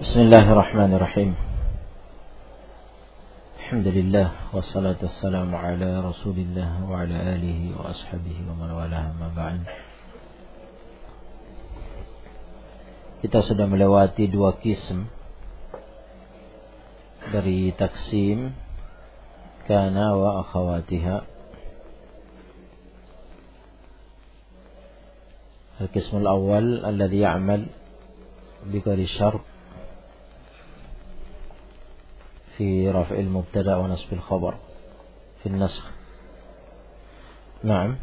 Bismillahirrahmanirrahim. Alhamdulillah wassalatu wassalamu ala Rasulillah wa ala alihi wa ashabihi wa man walaha ma ba'd. Kita sudah melewati dua qism dari taksim kana wa akhawatiha. Al-qism al-awwal alladhi ya'mal bi ghairi syart في رفع المبتدأ ونصب الخبر في النسخ. نعم.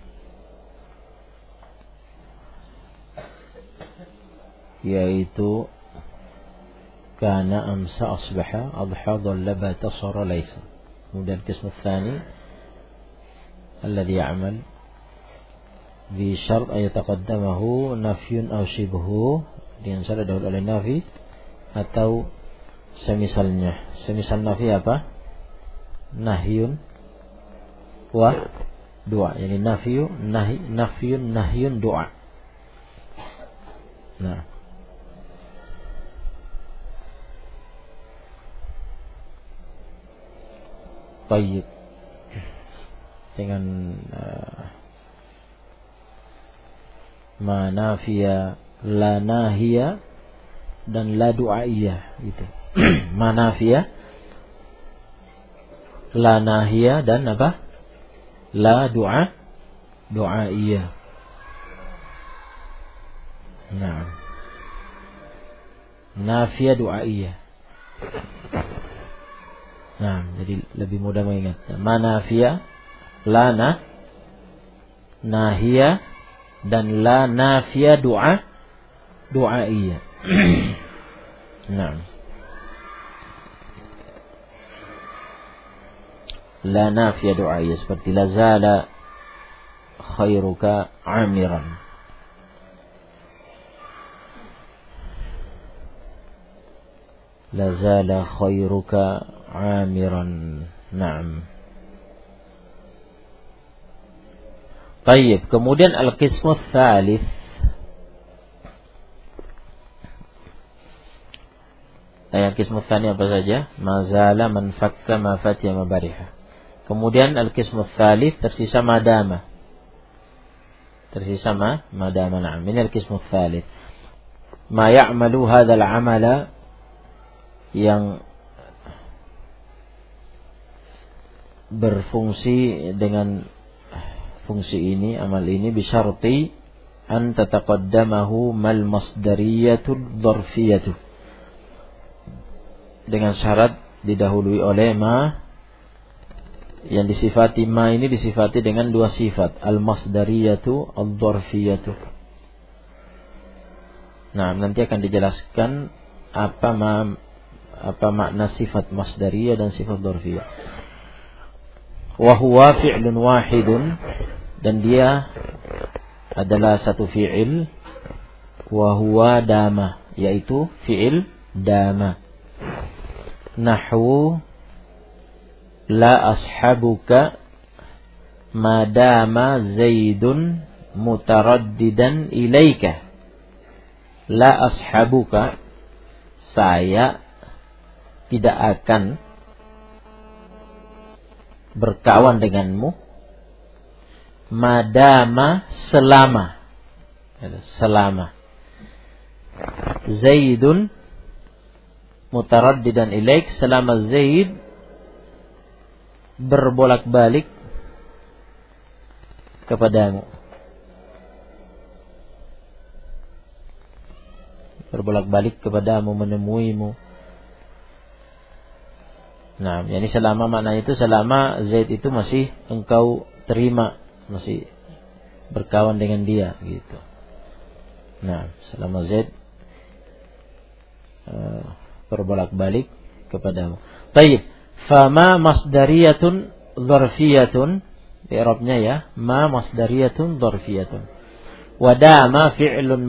yaitu kana amsa asbaha adha dhalla bata sara laysa. Kemudian qism tsani alladhi ya'mal bi syart ay yataqaddamahu nafyun aw shibhu, dengan syarat dahulu oleh nafi atau semisalnya. Semisal nafi apa? Nahyun wa doa. Yani nafyun nahyun doa. Nah, baik. Dengan ma nafiya, la nahiya dan la du'aiyah gitu. Manafiyah, la nahiyah dan apa? La du'aiyah. Nah, nafiyah du'aiyah. Nah, jadi lebih mudah mengingat. Manafiyah, la nahiyah dan la nafiyah du'aiyah. Nah, la nafiya du'aiyah seperti la zala khairuka amiran. La zala khairuka amiran. Naam. Baik, kemudian al-qismu tsalits. Yang qismu tsani apa saja? Mazala man fakka ma fatiya mabariha. Kemudian al-qismu tsalits tersisa madama. Na'am. Ini al-qismu tsalits. Ma ya'malu hadzal 'amala, yang berfungsi dengan fungsi ini, amal ini, bisyarti an tataqaddamahu mal masdariyatu dzarfiyatu, dengan syarat didahului oleh ma, yang disifati ma ini disifati dengan dua sifat, al-masdariyatu, al-dzarfiyatu. Nah, nanti akan dijelaskan apa makna sifat masdariyah dan sifat dzarfiyah. Wa huwa fi'lun wahidun, dan dia adalah satu fi'il. Wa huwa dama, yaitu fi'il dama. Nahwu la ashabuka madama zaidun mutaraddidan ilaika. La ashabuka, saya tidak akan berkawan denganmu, madama, selama Zaidun mutaraddidan ilaik, selama Zaid berbolak-balik kepadamu. Berbolak-balik kepadamu, menemuimu. Nah, yani selama makna itu, selama Zaid itu masih engkau terima, masih berkawan dengan dia gitu. Nah, selama Zaid berbolak-balik kepadamu. Baik. Fama masdariyatun dzarfiyatun, i'rabnya ya, ma masdariyatun dzarfiyatun. Wa dama fi'lun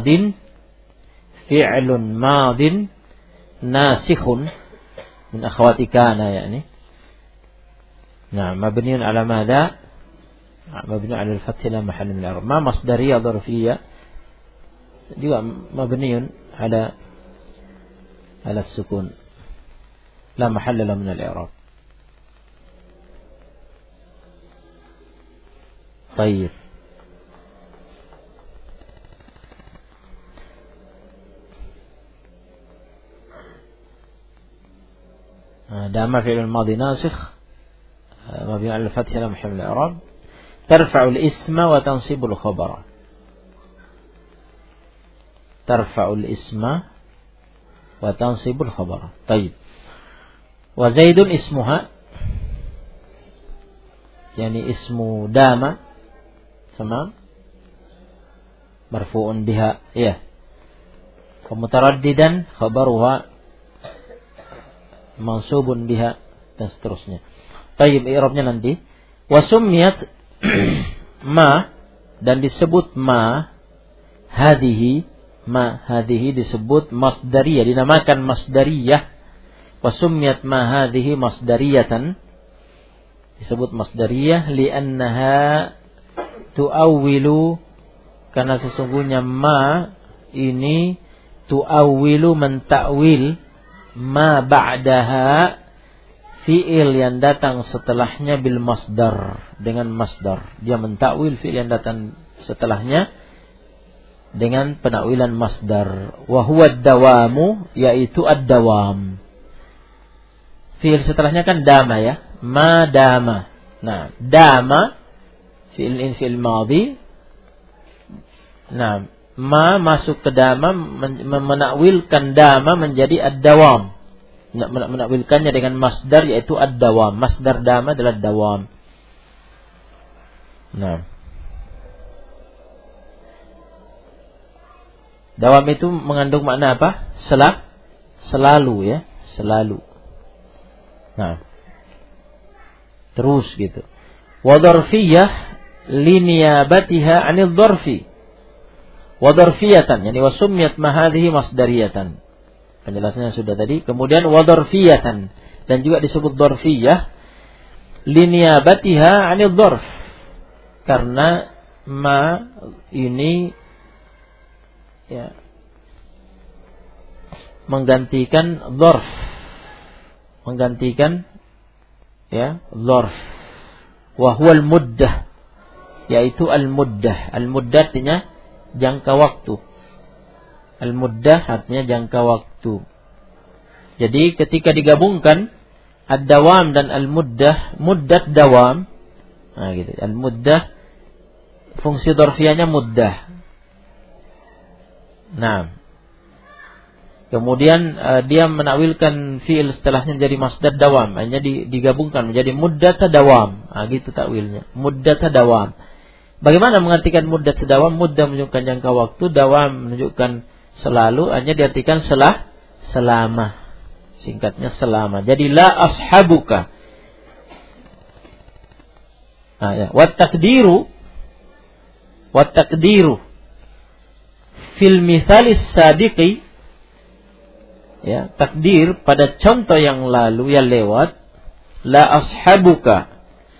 madin nasikhun min akhwati kana, yani. Nah, mabniun ala madha? Mabniun ala al-fath la mahall min al-i'rab. Ma masdariyah dzarfiyah juga mabniun ala ala sukun. La mahalla lahu min al-i'rab. Baik. دام فعل الماضي ناسخ مبني على الفتح لا محل من الإعراب ترفع الاسم وتنصب الخبر ترفع الاسم وتنصب الخبر طيب وزيد اسمها يعني اسم دام تمام مرفوع بها ومترددا خبرها mansubun biha dan seterusnya. Baik, i'rabnya nanti. Wa summiyat ma dan disebut ma hadhihi disebut masdariyah, dinamakan masdariyah. Wa summiyat ma hadhihi masdariyatan disebut masdariyah li'annaha tu'awwilu karena sesungguhnya ma ini tu'awwilu mentakwil ma ba'daha fi'il yang datang setelahnya bil masdar dengan masdar. Dia mentakwil fi'il yang datang setelahnya dengan penakwilan masdar. Wa huwa ad-dawamu yaitu ad-dawam. Fi'il setelahnya kan dama ya. Ma dama. Nah, dama fi'il madhi. Nah, ma masuk ke dama menakwilkan dama menjadi ad-dawam. Menakwilkannya dengan masdar yaitu ad-dawam. Masdar dama adalah dawam. Nah. Dawam itu mengandung makna apa? Selalu ya, selalu. Nah. Terus gitu. Wa dzarfiyyah liniyabatiha 'anil dzarfi. Wa dzarfiyatan yani wa summiyat ma hadhihi masdariyatan. Penjelasannya sudah tadi. Kemudian wa dzarfiyatan dan juga disebut dzarfiyah liniyabatiha 'anil dzarf. Karena ma ini ya menggantikan dzarf. Menggantikan ya dzarf. Wa huwa al-muddah yaitu al-muddah. Al-muddah artinya jangka waktu. Al-muddah artinya jangka waktu. Jadi ketika digabungkan ad-dawam dan al-muddah, muddat dawam. Nah gitu. Al-muddah fungsi dzarfiyahnya muddah. Nah. Kemudian dia menakwilkan fi'il setelahnya menjadi masdar dawam. Hanya digabungkan menjadi muddat dawam. Nah gitu takwilnya. Muddat dawam. Bagaimana mengartikan muddat dawam? Muddah menunjukkan jangka waktu, dawam menunjukkan selalu, hanya diartikan selama. Singkatnya selama. Jadi la ashabuka. Nah, ya. Wat takdiru fil mithalis sabiqi ya, takdir pada contoh yang lalu yang lewat la ashabuka.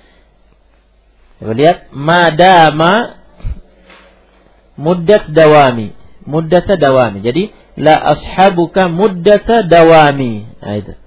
Lihat madama muddat dawami. Jadi la ashabuka muddat dawami. Nah, itu.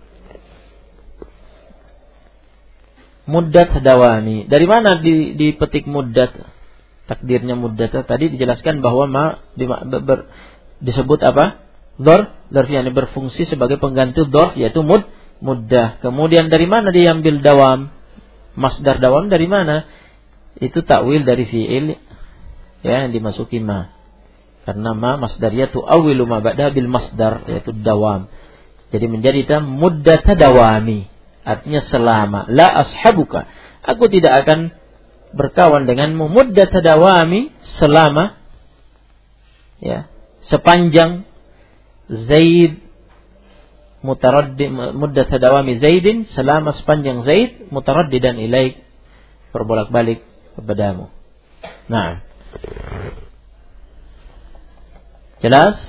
Muddat dawami. Dari mana dipetik muddat? Takdirnya muddat tadi dijelaskan bahwa disebut apa? Dzarf yang berfungsi sebagai pengganti dzarf yaitu muddah. Kemudian dari mana diambil dawam? Masdar dawam dari mana? Itu takwil dari fi'il ya yang dimasuki ma. Karena ma masdariyah tu'awwilu ma ba'da bil masdar yaitu dawam. Jadi menjadi muddata dawami. Artinya selama. La ashabuka. Aku tidak akan berkawan denganmu muddata dawami selama ya sepanjang Zaid muddata dawami Zaidin selama sepanjang Zaid mutaraddidan ilaik berbolak-balik kepadamu. Nah. Jelas?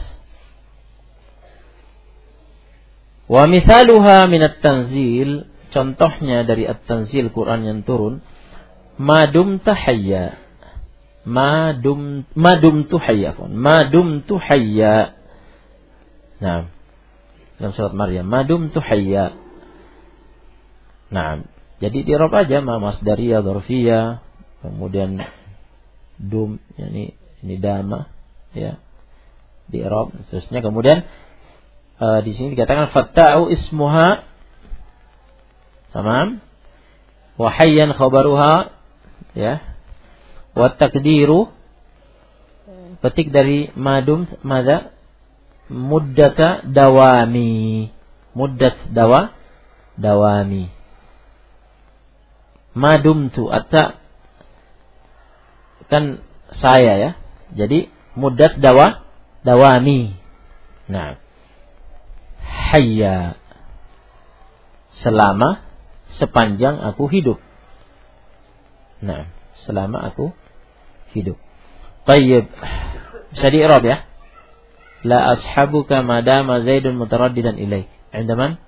Wa mithaluha min at-tanzil, contohnya dari at-tanzil Quran yang turun, madum tahayya. Madum tuhayya. Nah. dalam surat Maryam, madum tu hayya. Nah, jadi di i'rab aja masdariyah, dzarfiyah, kemudian dum, yani ini dama, ya. Di i'rab terusnya kemudian di sini dikatakan fatta'u ismuha, tamam, wa hayyan khabaruha, ya. Wa taqdiru, petik dari madum, mada muddata dawami, muddat dawami. Madum tu atta kan saya, ya. Jadi muddat dawami. Nah, hayya, selama sepanjang aku hidup. Nah, selama aku hidup. Tayyib. Bisa di-i'rab, ya. La ashabuka madama Zaidun mutaraddidan ilaik. Inda man?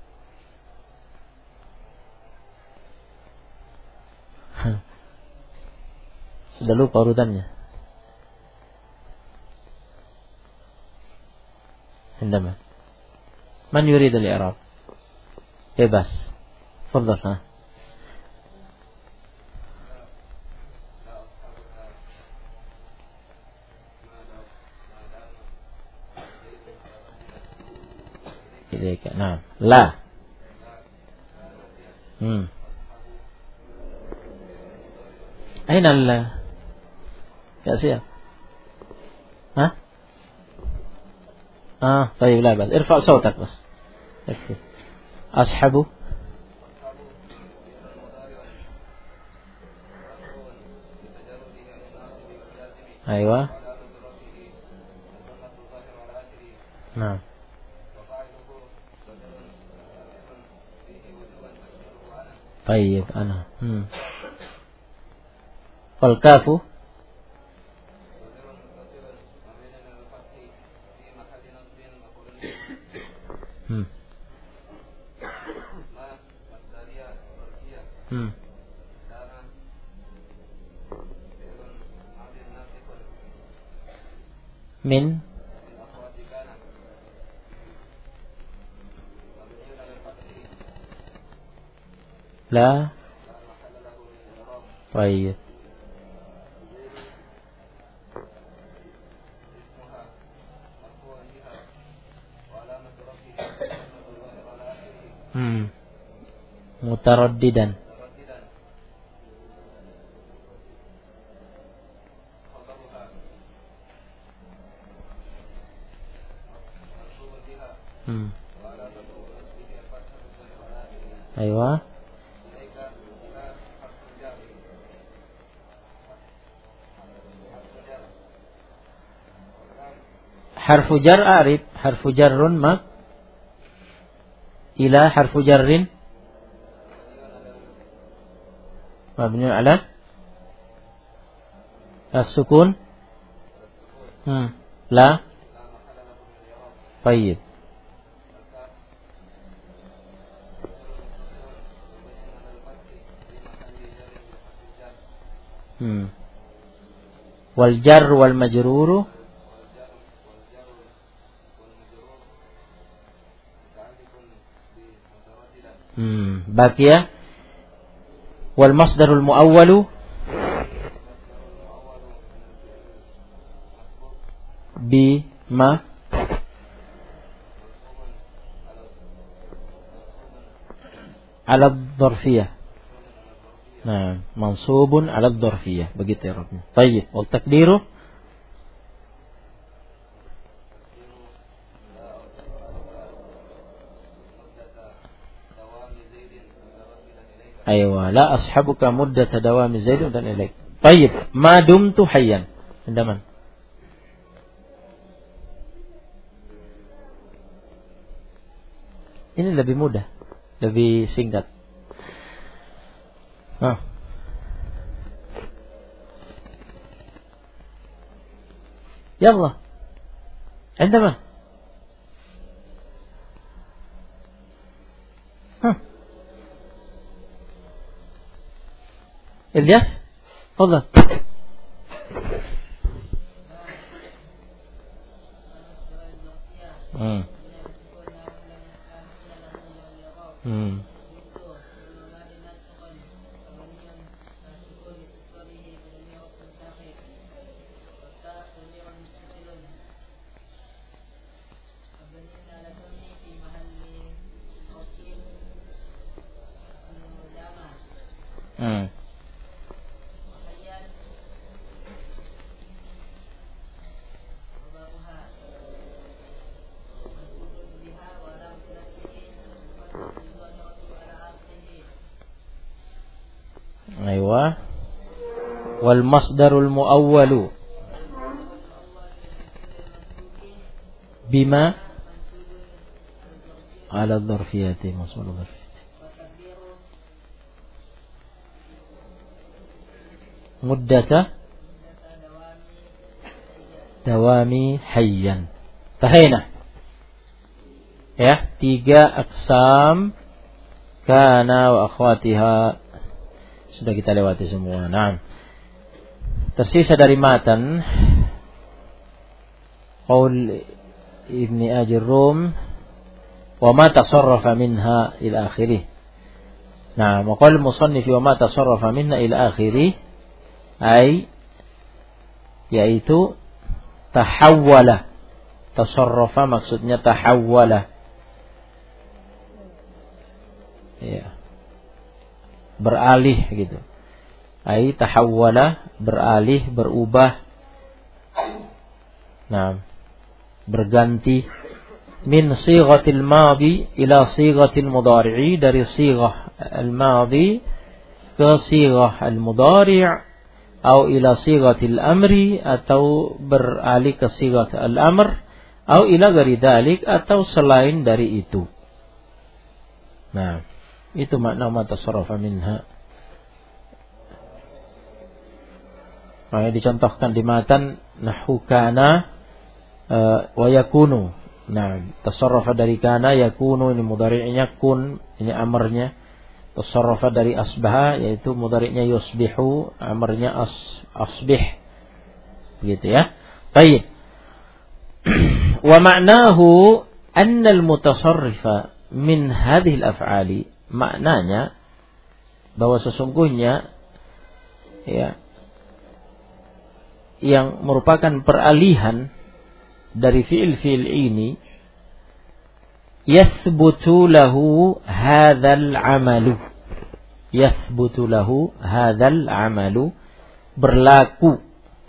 Sudah lupa urutannya. Inda man? Man yurid al-i'rab? Bebas. Tafadhal, ha. Ilaika. Nah, la. Aina la? Ya siap. Hah? طيب لا بس ارفع صوتك بس. أصحب. أيوة. نعم. طيب أنا. والكاف. من لا. طيب. مترددا. أيوة. حرف جر أعرف. حرف جر ما إلى حرف جر مبني على السكون. لا. طيب. والجر والمجرور باقية. والمصدر المؤول بما على الظرفية. Nah, mansubun 'ala dzarfiyah, begitu ya Rabbnya. Baik, wal takdiru aywa la ashabuka muddata dawami Zaid dan ilaik. Baik, ma dumtu hayyan. Indaman. Ini lebih mudah, lebih singkat. يلا عندما إلياس تفضل. Aywa. Wal masdarul muawwalu bima ala dzarfiyati mas'ul dzarfiyati muddata dawami hayyan. Tahina. Ya, 3 aqsam kana wa akhwatiha sudah kita lewati semua. Nah, tersisa dari matan qaul Ibni Ajurrum wa ma tasarrafa minha ila akhirih. Nah, maqal musannif wa ma tasarrafa minha ila akhirih ay yaitu tahawwala. Tasarrafa maksudnya tahawwala. Ya. Beralih gitu. Ai tahawwala, beralih, berubah. Nah, berganti min sighatil madhi ila sighatil mudhari'i, dari sighah al-madhi ke sighah al-mudhari' atau ila sighatil amri, atau beralih ke sighah al-amr, atau ila ghairi dzalik, atau selain dari itu. Nah, itu makna ma tasarrafa minha. Makanya dicontohkan di matan nahwu kana wa yakunu. Nah, tasarrafa dari kana, yakunu ini mudhari'nya, kun ini amarnya. Tasarrafa dari asbaha yaitu mudhari'nya yusbihu, amarnya asbih. Begitu ya. Baik. Wa ma'nahu anna al-mutasarrifa min hadhihi al-af'ali, maknanya bahwa sesungguhnya ya yang merupakan peralihan dari fiil-fiil ini yathbutu lahu hadzal amalu, yathbutu lahu hadzal amalu, berlaku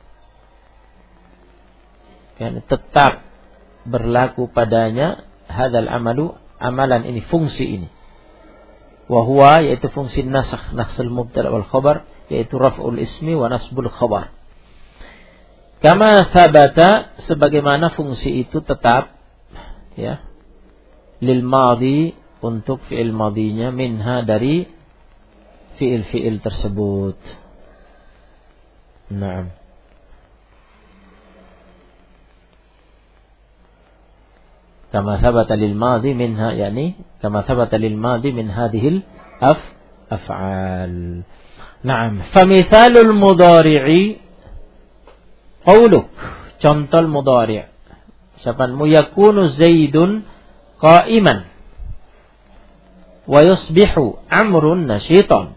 kan, tetap berlaku padanya hadzal amalu, amalan ini, fungsi ini. Wa huwa yaitu fungsi nasakh, nakhsul mubtada wal khabar, yaitu raf'ul ismi wa nasbul khabar. Kama thabata, sebagaimana fungsi itu tetap ya lil madhi, untuk fi'il madhinya, minha dari fi'il-fi'il tersebut. Naam. Kama thabata lil madhi minha, yani kama thabata lil madhi min hadhil af'al. Naam. Famithalul mudhari'i qauluk, contoh mudhari'. Siapaan? Yakunu Zaidun qa'iman wa yusbihu Amrun nashitan.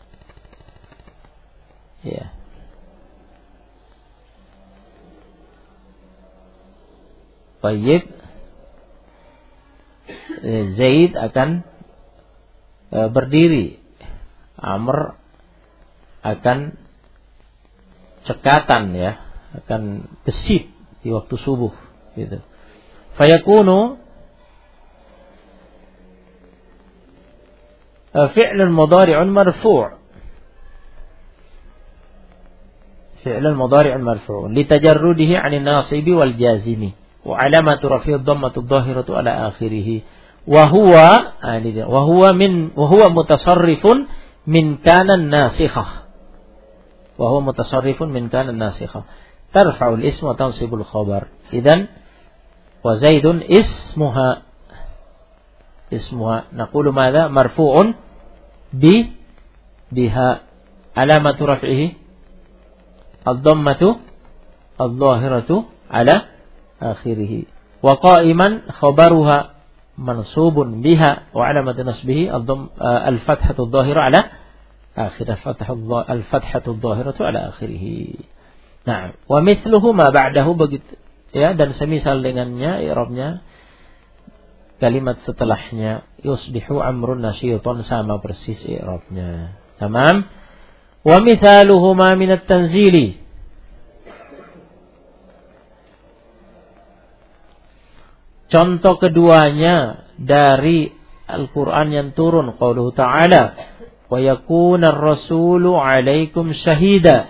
Ya. Baik. Zaid akan berdiri, Amr akan cekatan ya, akan gesit di waktu subuh gitu. Fayakunu fi'lun mudhari'un marfu', fi'lun mudhari'un marfu' litajarrudihi 'anil nasibi wal jazimi wa 'alamatu raf'i ad-dhammatu adh-dhahiratu 'ala akhirih. Wa huwa mutasarrifun min kana nasikhah. Wa huwa mutasarrifun min kana nasikhah. Tarfa'ul ismu wa tansibul khabar. Idzan wa Zaidun ismuha. Naqulu madza? Marfu'un biha. Alamatu raf'ihi ad-dhammatu adh-dhahiratu 'ala akhirih. Wa qa'iman khabaruha mansubun biha wa alamat nasbihi al-fathatu adh-dhahira ala akhir al-fathatu adh-dhahiratu ala akhirih. Nah, wa mithluhu ma ba'dahu, begitu ya, dan semisal dengannya i'rabnya kalimat setelahnya yusbihu amrun nasyitan, sama persis i'rabnya. Tamam. Wa mithaluhu ma min at-tanzili, contoh keduanya dari Al-Quran yang turun, qauluhu ta'ala wa yakuna ar-rasulu 'alaikum syahida,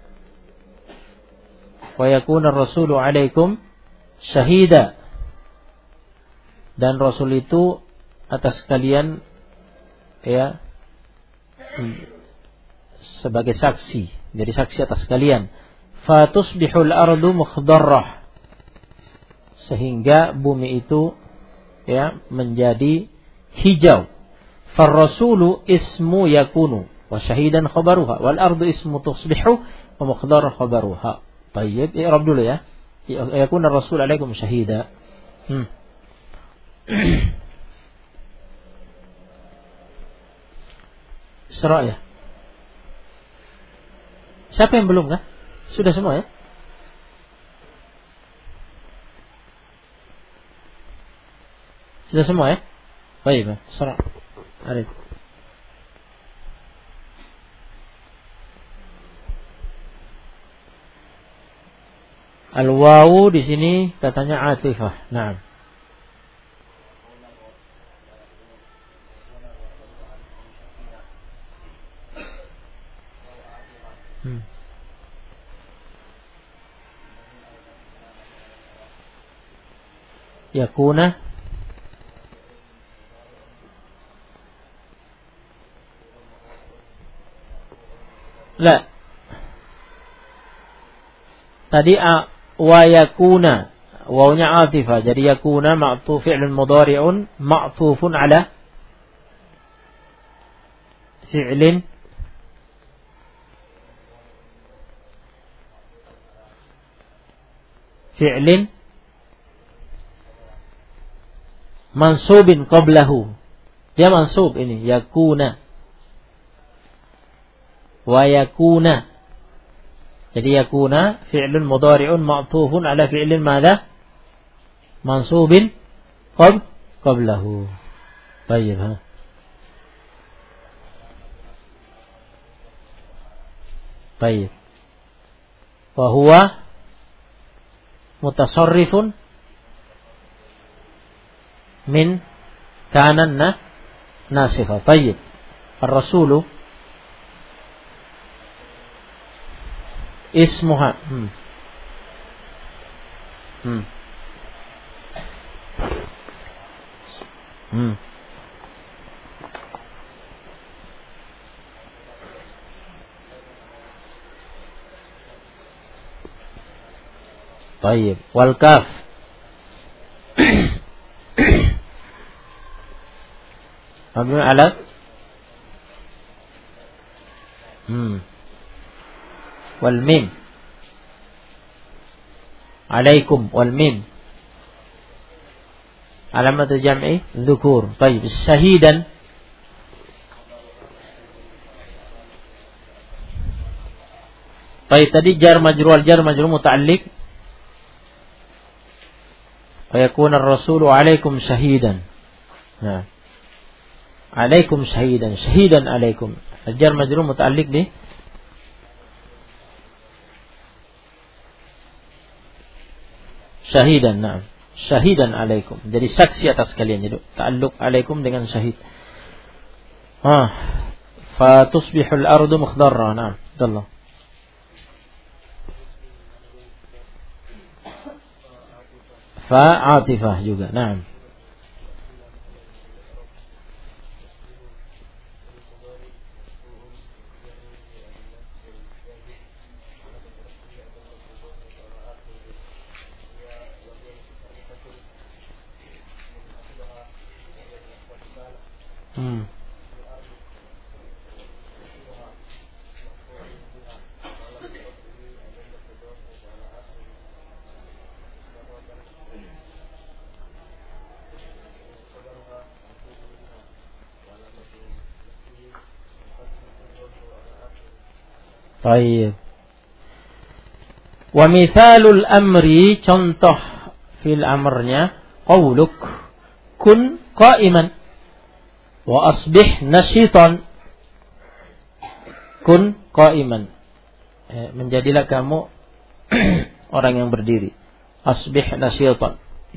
wa yakuna ar-rasulu 'alaikum syahida, dan Rasul itu atas kalian ya sebagai saksi, jadi saksi atas kalian. Fatusbihul ardu mukhdarrah, sehingga bumi itu ya menjadi hijau. Farrasulu ismu yakunu wa syahidan khabaruha wal ardu ismu tusbihu wa mukhdarrah khabaruha. Baik, i'rab dulu ya. Yakuna ar-rasul 'alaikum syahida. Isra ya. Siapa yang belum kan? Sudah semua ya? Sudah semua ya? Baik, Isra. Arif. Al-wawu di sini katanya atifah. Naam. Yakuna la. Tadi wa yakuna, wawunya atifah, jadi yakuna ma'tuf fi'lun mudhari'un ma'tufun ala fi'lin mansubin qablahu. Dia mansub ini, yakuna wa yakuna. Jadi yakuna fi'lun mudhari'un ma'tufun ala fi'lin madha? Mansubin qablahu. Baik, ha. Baik. Wa huwa mutasarrifun min kanan nasikha. Baik. Ar-rasulu ismuha طيب والكاف مبني على والميم عليكم والميم علامة الجمع ذكور. طيب شهيدا طيب tadi jar majrur muta'alliq wa yakuna ar-rasulu 'alaikum shahidan. Nah, 'alaikum shahidan, shahidan 'alaikum. Jar majrur muta'alliq bi syahidan. Nah, syahidan 'alaikum, jadi saksi atas kalian. Jadi ta'alluq 'alaikum dengan syahid. Fa tusbihul ardu mukhdarra. Nah, Allah. Fa atifah juga. Nah. Baik. Wa mithalul amri, contoh fil amrnya, qauluk kun qa'iman wa asbih nashitan. Kun qa'iman, menjadilah kamu orang yang berdiri. Asbih nashitan.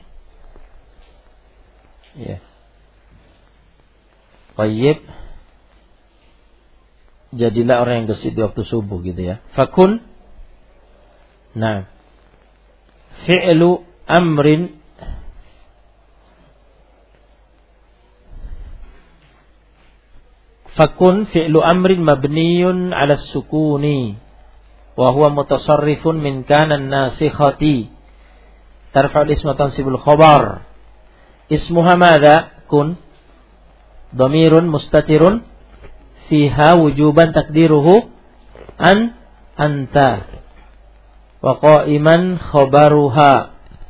Ya. Baik. Jadilah orang yang gesit di waktu subuh gitu ya. Fakun. Nah, fi'lu amrin fakun fi'lu amrin mabniyun 'ala sukuni wa huwa mutasarrifun min kana an-nasikhati tarfa'u al-isma tansibul khabar. Ismuha madza? Kun dhamirun mustatirun fiha wujuban takdiruhu anta wa qa'iman khabaruha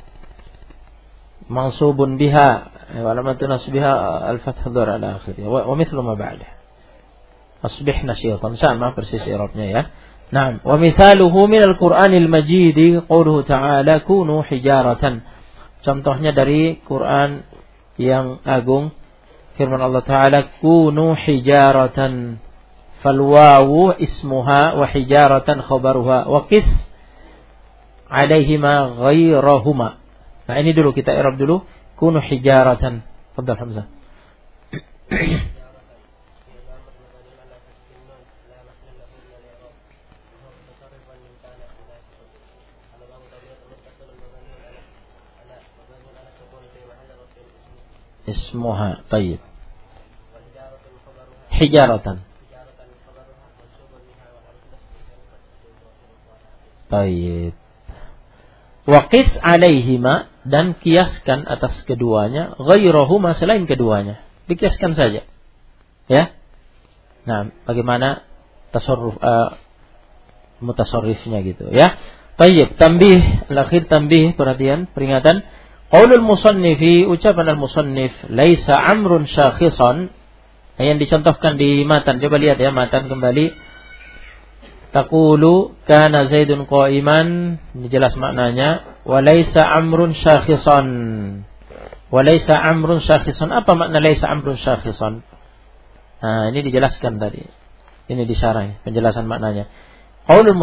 mansubun biha wa alamatu nasbiha al-fath dhar ala akhirih wa mithlu ma ba'da. Asbih nasyitan, sama persis i'rabnya ya. Naam, wa mithaluhu min al-Qur'anil Majid qauluhu ta'ala kunu hijaratan. Contohnya dari Quran yang agung, firman Allah Ta'ala kunu hijaratan, fal wawu ismuha wa hijaratan khabaruha wa qis alaihima ghairahuma. Nah ini dulu kita i'rab dulu. Kunu hijaratan. Fadhal Hamzah. Ismuha. Tayyib. Hijaratan. Tayyib. Waqis alaihima, dan kiaskan atas keduanya, ghairahuma, selain keduanya. Dikiaskan saja. Ya. Nah, bagaimana tasarruf mutasarrifnya gitu ya. Tayyib, tambih, al-akhir tambih, perhatian, peringatan. Qaulul musannifi, ucapan al-musannif, laisa amrun syakhisan, yang dicontohkan di matan. Coba lihat ya matan kembali. Taqulu kana Zaidun qa'iman, ini jelas maknanya. Walaysa amrun syakhisan. Walaysa amrun syakhisan. Apa makna laisa amrun syakhisan? Nah, ini dijelaskan tadi. Ini disyarah penjelasan maknanya. Qaulul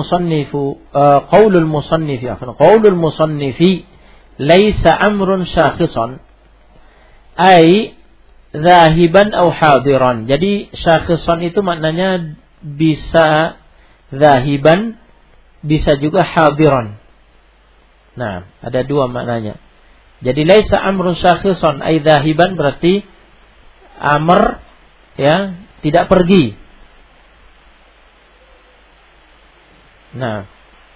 musannifi laisa amrun syakhisan ay zahiban aw hadiran. Jadi syakhisan itu maknanya bisa zahiban, bisa juga hadiran. Nah, ada dua maknanya. Jadi laisa amrun syakhisan ay zahiban berarti amr ya tidak pergi. Nah,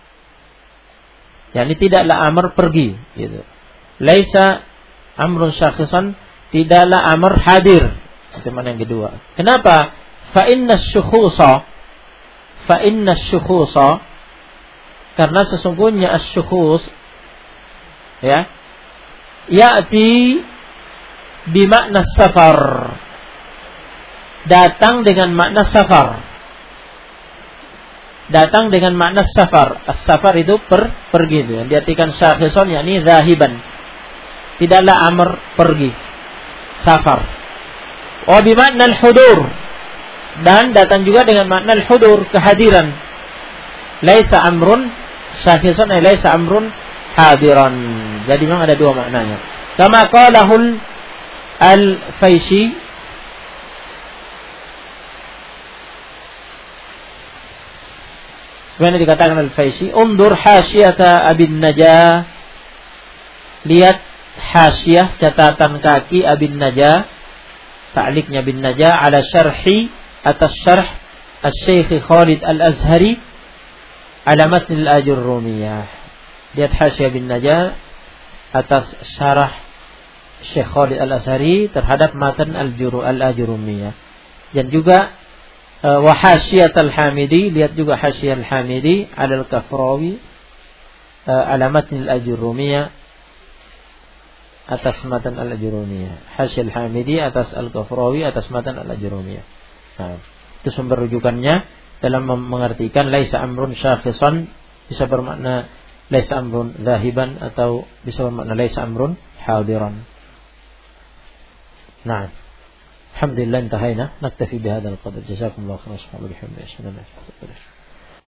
yakni tidaklah amr pergi gitu. Laisa amrun syakhisan, tidaklah amr hadir. Itu makna yang kedua. Kenapa? Fa inna syukhusa, karena sesungguhnya asy-syukhus ya ya'ti bimakna safar, datang dengan makna safar. Datang dengan makna safar. As-safar itu pergi itu. Yang diartikan syakhisan yakni zahiban. Tidaklah amr pergi. Safar. Wa bimakna al-hudur, dan datang juga dengan makna al-hudur, kehadiran. Laisa amrun syakhisan ay laisa amrun hadiran. Jadi memang ada dua maknanya. Kama qalahul al-Faisi, sebenarnya dikatakan al-Faisi, undur hasyiyata Abin Najah, lihat hasyiyah catatan kaki Abin Najah, ta'liqnya bin Najah ala syarhi, atas syarh Asy-Syaikh Khalid Al-Azhari ala matn al-Ajurrumiyah. Lihat hasyiyah bin Najah atas syarah Syekh Khalid Al-Azhari terhadap matan al-Ajurrumiyah. Dan juga wa hasyiyat al-Hamidi, lihat juga hasyiyah al-Hamidi ala al-Kafrawi ala matn al-Ajurrumiyah, atas matan al-Ajurrumiyah. Hasyiyah al-Hamidi atas al-Kafrawi atas matan al-Ajurrumiyah. Nah, itu sumber rujukannya. dalam mengartikan laisa amrun syakhisan bisa bermakna laisa amrun zahiban atau bisa bermakna laisa amrun hadiran. Nah, alhamdulillah intahayna, naktafi bihadzal qadar. Jazakumullahu khairan wa bihamdihi.